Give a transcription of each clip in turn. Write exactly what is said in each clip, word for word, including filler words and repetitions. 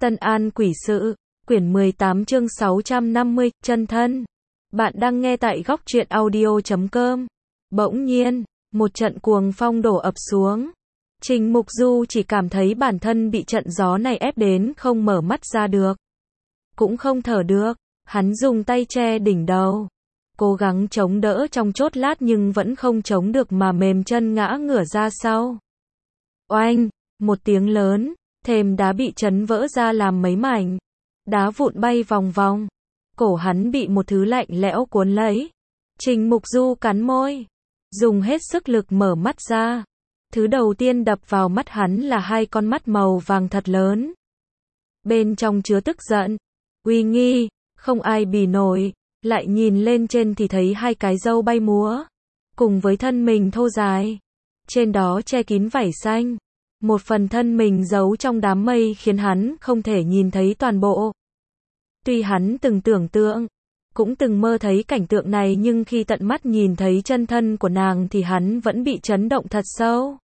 Tân An Quỷ Sự, quyển mười tám chương sáu trăm năm mươi, chân thân. Bạn đang nghe tại góc truyện audio chấm com. Bỗng nhiên, một trận cuồng phong đổ ập xuống. Trình Mục Du chỉ cảm thấy bản thân bị trận gió này ép đến không mở mắt ra được. Cũng không thở được, hắn dùng tay che đỉnh đầu. Cố gắng chống đỡ trong chốt lát nhưng vẫn không chống được mà mềm chân ngã ngửa ra sau. Oanh, một tiếng lớn, thềm đá bị chấn vỡ ra làm mấy mảnh. Đá vụn bay vòng vòng. Cổ hắn bị một thứ lạnh lẽo cuốn lấy. Trình Mục Du cắn môi, dùng hết sức lực mở mắt ra. Thứ đầu tiên đập vào mắt hắn là hai con mắt màu vàng thật lớn. Bên trong chứa tức giận, uy nghi, không ai bì nổi. Lại nhìn lên trên thì thấy hai cái râu bay múa, cùng với thân mình thô dài. Trên đó che kín vảy xanh. Một phần thân mình giấu trong đám mây khiến hắn không thể nhìn thấy toàn bộ. Tuy hắn từng tưởng tượng, cũng từng mơ thấy cảnh tượng này nhưng khi tận mắt nhìn thấy chân thân của nàng thì hắn vẫn bị chấn động thật sâu.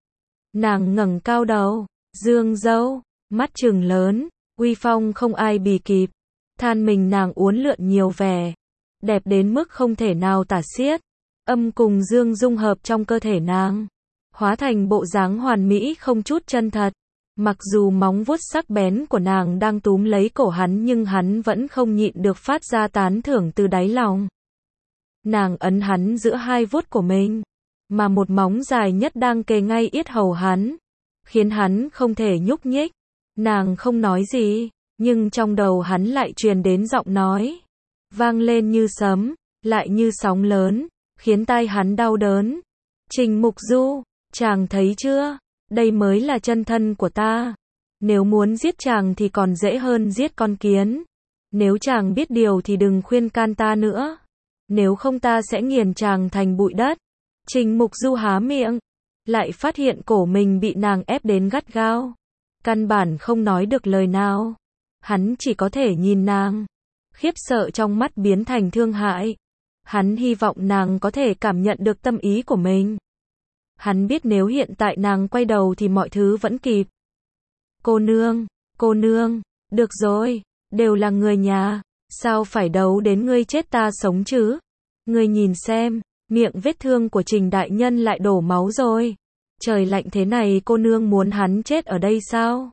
Nàng ngẩng cao đầu, dương râu, mắt trừng lớn, uy phong không ai bì kịp. Than mình nàng uốn lượn nhiều vẻ, đẹp đến mức không thể nào tả xiết. Âm cùng dương dung hợp trong cơ thể nàng, hóa thành bộ dáng hoàn mỹ không chút chân thật. Mặc dù móng vuốt sắc bén của nàng đang túm lấy cổ hắn nhưng hắn vẫn không nhịn được phát ra tán thưởng từ đáy lòng. Nàng ấn hắn giữa hai vuốt của mình, mà một móng dài nhất đang kề ngay yết hầu hắn, khiến hắn không thể nhúc nhích. Nàng không nói gì, nhưng trong đầu hắn lại truyền đến giọng nói, vang lên như sấm, lại như sóng lớn, khiến tai hắn đau đớn. Trình Mục Du, chàng thấy chưa? Đây mới là chân thân của ta. Nếu muốn giết chàng thì còn dễ hơn giết con kiến. Nếu chàng biết điều thì đừng khuyên can ta nữa. Nếu không ta sẽ nghiền chàng thành bụi đất. Trình Mục Du há miệng, lại phát hiện cổ mình bị nàng ép đến gắt gao. Căn bản không nói được lời nào. Hắn chỉ có thể nhìn nàng. Khiếp sợ trong mắt biến thành thương hại. Hắn hy vọng nàng có thể cảm nhận được tâm ý của mình. Hắn biết nếu hiện tại nàng quay đầu thì mọi thứ vẫn kịp. Cô nương, cô nương, được rồi, đều là người nhà, sao phải đấu đến ngươi chết ta sống chứ? Ngươi nhìn xem, miệng vết thương của Trình đại nhân lại đổ máu rồi. Trời lạnh thế này cô nương muốn hắn chết ở đây sao?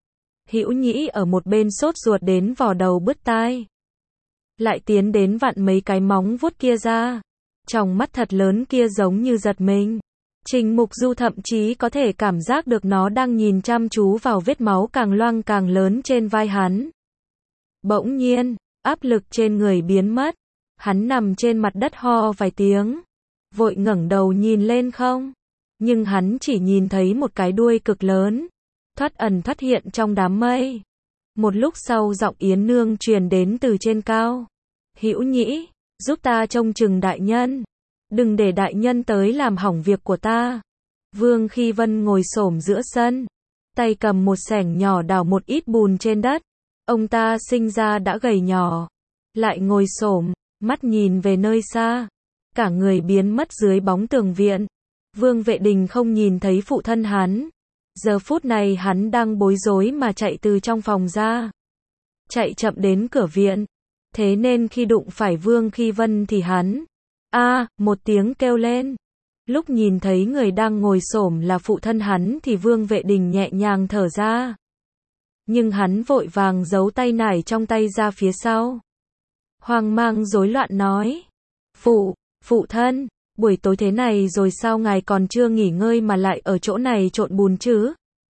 Hữu Nhĩ ở một bên sốt ruột đến vò đầu bứt tai. Lại tiến đến vặn mấy cái móng vuốt kia ra. Tròng mắt thật lớn kia giống như giật mình. Trình Mục Du thậm chí có thể cảm giác được nó đang nhìn chăm chú vào vết máu càng loang càng lớn trên vai hắn. Bỗng nhiên, áp lực trên người biến mất. Hắn nằm trên mặt đất ho vài tiếng. Vội ngẩng đầu nhìn lên không. Nhưng hắn chỉ nhìn thấy một cái đuôi cực lớn. Thoát ẩn thoát hiện trong đám mây. Một lúc sau giọng Yến Nương truyền đến từ trên cao. Hữu Nhĩ, giúp ta trông chừng đại nhân. Đừng để đại nhân tới làm hỏng việc của ta. Vương Khi Vân ngồi xổm giữa sân, tay cầm một xẻng nhỏ đào một ít bùn trên đất. Ông ta sinh ra đã gầy nhỏ, lại ngồi xổm, mắt nhìn về nơi xa, cả người biến mất dưới bóng tường viện. Vương Vệ Đình không nhìn thấy phụ thân hắn. Giờ phút này hắn đang bối rối mà chạy từ trong phòng ra, chạy chậm đến cửa viện. Thế nên khi đụng phải Vương Khi Vân thì hắn a à, một tiếng kêu lên. Lúc nhìn thấy người đang ngồi xổm là phụ thân hắn thì Vương Vệ Đình nhẹ nhàng thở ra. Nhưng hắn vội vàng giấu tay nải trong tay ra phía sau. Hoang mang rối loạn nói. Phụ, phụ thân, buổi tối thế này rồi sao ngài còn chưa nghỉ ngơi mà lại ở chỗ này trộn bùn chứ?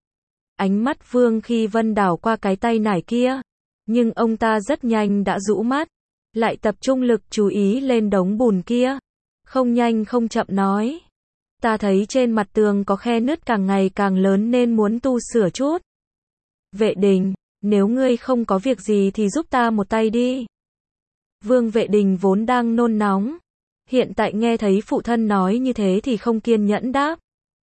Ánh mắt Vương Khi Vân đảo qua cái tay nải kia. Nhưng ông ta rất nhanh đã rũ mắt. Lại tập trung lực chú ý lên đống bùn kia. Không nhanh không chậm nói. Ta thấy trên mặt tường có khe nứt càng ngày càng lớn nên muốn tu sửa chút. Vệ Đình, nếu ngươi không có việc gì thì giúp ta một tay đi. Vương Vệ Đình vốn đang nôn nóng. Hiện tại nghe thấy phụ thân nói như thế thì không kiên nhẫn đáp.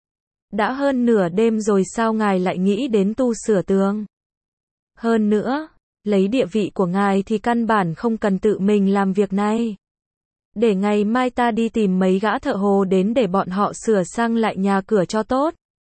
Đã hơn nửa đêm rồi sao ngài lại nghĩ đến tu sửa tường? Hơn nữa, lấy địa vị của ngài thì căn bản không cần tự mình làm việc này. Để ngày mai ta đi tìm mấy gã thợ hồ đến để bọn họ sửa sang lại nhà cửa cho tốt.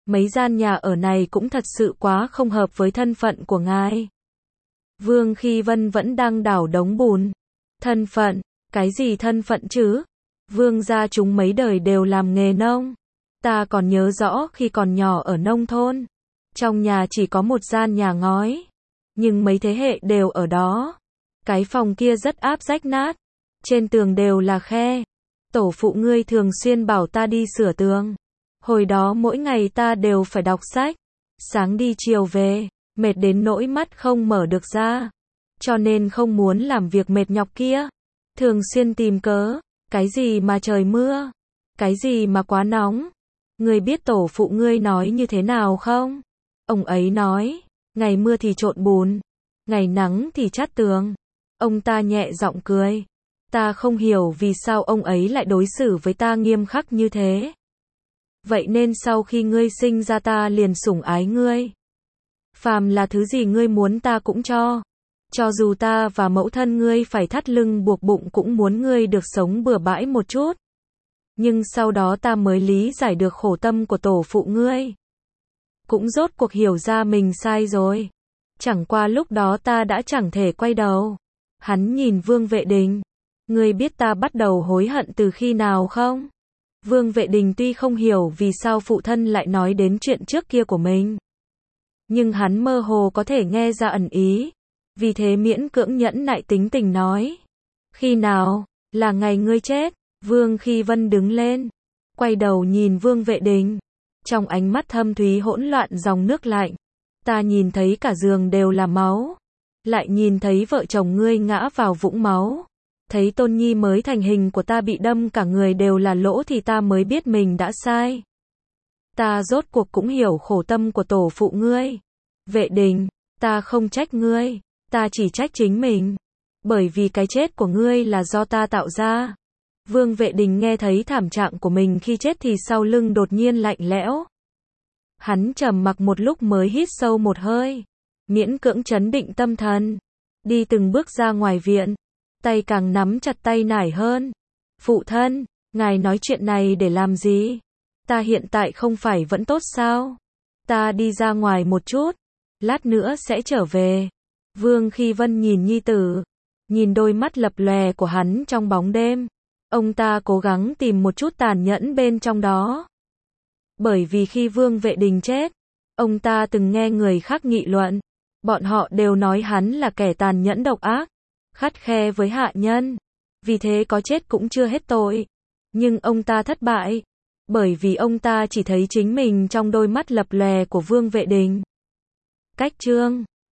Mấy gian nhà ở này cũng thật sự quá không hợp với thân phận của ngài. Vương Khi Vân vẫn đang đào đống bùn. Thân phận, cái gì thân phận chứ? Vương gia chúng mấy đời đều làm nghề nông. Ta còn nhớ rõ khi còn nhỏ ở nông thôn. Trong nhà chỉ có một gian nhà ngói. Nhưng mấy thế hệ đều ở đó. Cái phòng kia rất áp rách nát. Trên tường đều là khe. Tổ phụ ngươi thường xuyên bảo ta đi sửa tường. Hồi đó mỗi ngày ta đều phải đọc sách. Sáng đi chiều về, mệt đến nỗi mắt không mở được ra. Cho nên không muốn làm việc mệt nhọc kia. Thường xuyên tìm cớ. Cái gì mà trời mưa? Cái gì mà quá nóng? Ngươi biết tổ phụ ngươi nói như thế nào không? Ông ấy nói, ngày mưa thì trộn bùn, ngày nắng thì chát tường. Ông ta nhẹ giọng cười. Ta không hiểu vì sao ông ấy lại đối xử với ta nghiêm khắc như thế. Vậy nên sau khi ngươi sinh ra ta liền sủng ái ngươi. Phàm là thứ gì ngươi muốn ta cũng cho. Cho dù ta và mẫu thân ngươi phải thắt lưng buộc bụng cũng muốn ngươi được sống bừa bãi một chút. Nhưng sau đó ta mới lý giải được khổ tâm của tổ phụ ngươi. Cũng rốt cuộc hiểu ra mình sai rồi. Chẳng qua lúc đó ta đã chẳng thể quay đầu. Hắn nhìn Vương Vệ Đình. Ngươi biết ta bắt đầu hối hận từ khi nào không? Vương Vệ Đình tuy không hiểu vì sao phụ thân lại nói đến chuyện trước kia của mình. Nhưng hắn mơ hồ có thể nghe ra ẩn ý. Vì thế miễn cưỡng nhẫn nại tính tình nói. Khi nào? Là ngày ngươi chết. Vương Khi Vân đứng lên. Quay đầu nhìn Vương Vệ Đình. Trong ánh mắt thâm thúy hỗn loạn dòng nước lạnh. Ta nhìn thấy cả giường đều là máu. Lại nhìn thấy vợ chồng ngươi ngã vào vũng máu. Thấy Tôn Nhi mới thành hình của ta bị đâm cả người đều là lỗ thì ta mới biết mình đã sai. Ta rốt cuộc cũng hiểu khổ tâm của tổ phụ ngươi. Vệ Đình, ta không trách ngươi. Ta chỉ trách chính mình. Bởi vì cái chết của ngươi là do ta tạo ra. Vương Vệ Đình nghe thấy thảm trạng của mình khi chết thì sau lưng đột nhiên lạnh lẽo. Hắn trầm mặc một lúc mới hít sâu một hơi. Miễn cưỡng trấn định tâm thần. Đi từng bước ra ngoài viện. Tay càng nắm chặt tay nải hơn. Phụ thân, ngài nói chuyện này để làm gì? Ta hiện tại không phải vẫn tốt sao? Ta đi ra ngoài một chút. Lát nữa sẽ trở về. Vương Khi Vân nhìn nhi tử. Nhìn đôi mắt lập lòe của hắn trong bóng đêm. Ông ta cố gắng tìm một chút tàn nhẫn bên trong đó. Bởi vì khi Vương Vệ Đình chết, ông ta từng nghe người khác nghị luận. Bọn họ đều nói hắn là kẻ tàn nhẫn độc ác, khắt khe với hạ nhân. Vì thế có chết cũng chưa hết tội. Nhưng ông ta thất bại. Bởi vì ông ta chỉ thấy chính mình trong đôi mắt lập lòe của Vương Vệ Đình. Cách chương